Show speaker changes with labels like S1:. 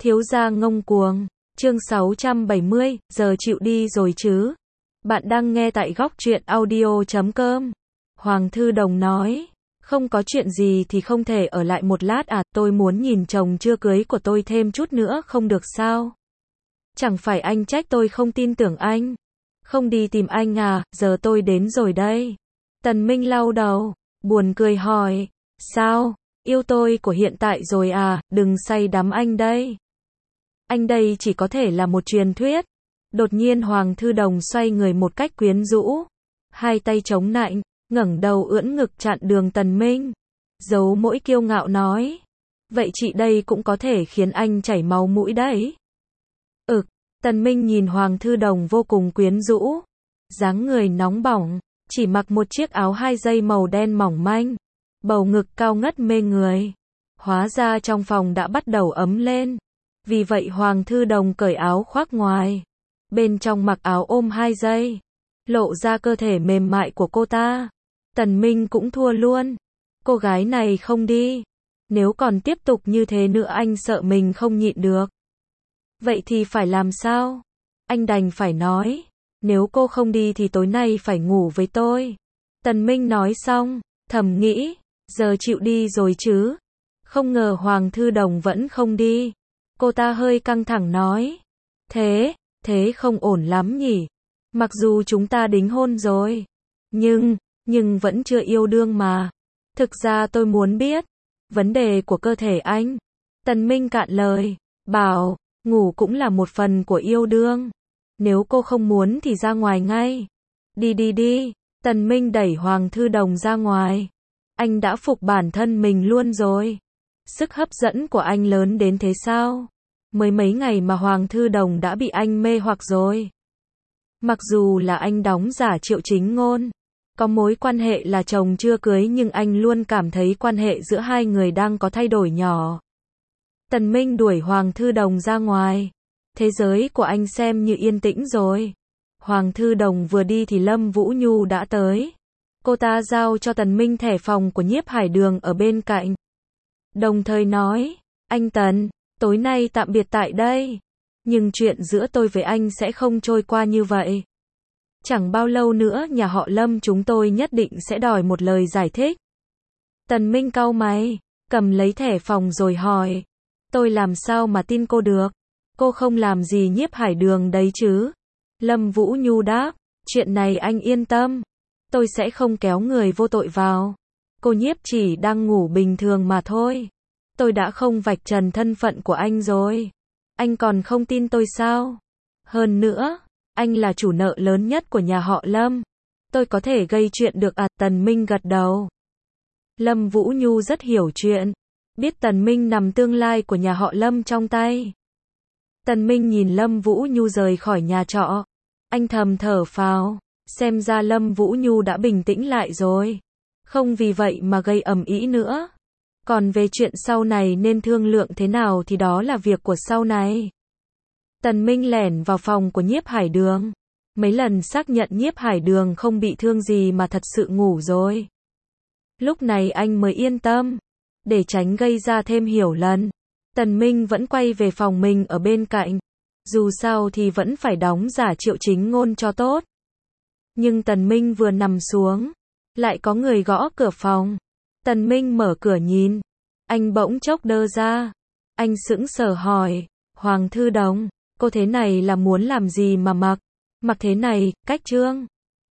S1: Thiếu gia ngông cuồng. Chương 670, giờ chịu đi rồi chứ. Bạn đang nghe tại góc truyện audio.com. Hoàng Thư Đồng nói, không có chuyện gì thì không thể ở lại một lát à, tôi muốn nhìn chồng chưa cưới của tôi thêm chút nữa không được sao? Chẳng phải anh trách tôi không tin tưởng anh. Không đi tìm anh à, giờ tôi đến rồi đây. Tần Minh lau đầu, buồn cười hỏi, sao, yêu tôi của hiện tại rồi à, đừng say đắm anh đây. Anh đây chỉ có thể là một truyền thuyết. Đột nhiên Hoàng Thư Đồng xoay người một cách quyến rũ, hai tay chống nạnh, ngẩng đầu ưỡn ngực chặn đường Tần Minh, giấu mỗi kiêu ngạo nói, vậy chị đây cũng có thể khiến anh chảy máu mũi đấy. Tần Minh nhìn Hoàng Thư Đồng vô cùng quyến rũ, dáng người nóng bỏng, chỉ mặc một chiếc áo 2 dây màu đen mỏng manh, bầu ngực cao ngất mê người. Hóa ra trong phòng đã bắt đầu ấm lên. Vì vậy Hoàng Thư Đồng cởi áo khoác ngoài, bên trong mặc áo ôm 2 dây, lộ ra cơ thể mềm mại của cô ta. Tần Minh cũng thua luôn. Cô gái này không đi. Nếu còn tiếp tục như thế nữa anh sợ mình không nhịn được. Vậy thì phải làm sao? Anh đành phải nói, nếu cô không đi thì tối nay phải ngủ với tôi. Tần Minh nói xong, thầm nghĩ, giờ chịu đi rồi chứ. Không ngờ Hoàng Thư Đồng vẫn không đi. Cô ta hơi căng thẳng nói, thế không ổn lắm nhỉ. Mặc dù chúng ta đính hôn rồi, nhưng vẫn chưa yêu đương mà. Thực ra tôi muốn biết, vấn đề của cơ thể anh. Tần Minh cạn lời, bảo, ngủ cũng là một phần của yêu đương. Nếu cô không muốn thì ra ngoài ngay. Đi. Tần Minh đẩy Hoàng Thư Đồng ra ngoài. Anh đã phục bản thân mình luôn rồi. Sức hấp dẫn của anh lớn đến thế sao? Mới mấy ngày mà Hoàng Thư Đồng đã bị anh mê hoặc rồi. Mặc dù là anh đóng giả Triệu Chính Ngôn, có mối quan hệ là chồng chưa cưới, nhưng anh luôn cảm thấy quan hệ giữa hai người đang có thay đổi nhỏ. Tần Minh đuổi Hoàng Thư Đồng ra ngoài. Thế giới của anh xem như yên tĩnh rồi. Hoàng Thư Đồng vừa đi thì Lâm Vũ Nhu đã tới. Cô ta giao cho Tần Minh thẻ phòng của Nhiếp Hải Đường ở bên cạnh. Đồng thời nói, anh Tần, tối nay tạm biệt tại đây. Nhưng chuyện giữa tôi với anh sẽ không trôi qua như vậy. Chẳng bao lâu nữa nhà họ Lâm chúng tôi nhất định sẽ đòi một lời giải thích. Tần Minh cau mày, cầm lấy thẻ phòng rồi hỏi, tôi làm sao mà tin cô được? Cô không làm gì Nhiếp Hải Đường đấy chứ? Lâm Vũ Nhu đáp, chuyện này anh yên tâm. Tôi sẽ không kéo người vô tội vào. Cô Nhiếp chỉ đang ngủ bình thường mà thôi. Tôi đã không vạch trần thân phận của anh rồi. Anh còn không tin tôi sao? Hơn nữa, anh là chủ nợ lớn nhất của nhà họ Lâm. Tôi có thể gây chuyện được à? Tần Minh gật đầu. Lâm Vũ Nhu rất hiểu chuyện. Biết Tần Minh nằm tương lai của nhà họ Lâm trong tay. Tần Minh nhìn Lâm Vũ Nhu rời khỏi nhà trọ. Anh thầm thở phào. Xem ra Lâm Vũ Nhu đã bình tĩnh lại rồi. Không vì vậy mà gây ầm ĩ nữa. Còn về chuyện sau này nên thương lượng thế nào thì đó là việc của sau này. Tần Minh lẻn vào phòng của Nhiếp Hải Đường. Mấy lần xác nhận Nhiếp Hải Đường không bị thương gì mà thật sự ngủ rồi. Lúc này anh mới yên tâm. Để tránh gây ra thêm hiểu lầm, Tần Minh vẫn quay về phòng mình ở bên cạnh. Dù sao thì vẫn phải đóng giả Triệu Chính Ngôn cho tốt. Nhưng Tần Minh vừa nằm xuống, lại có người gõ cửa phòng. Tần Minh mở cửa nhìn, anh bỗng chốc đơ ra. Anh sững sờ hỏi, Hoàng Thư Đồng, cô thế này là muốn làm gì mà mặc thế này, cách trương.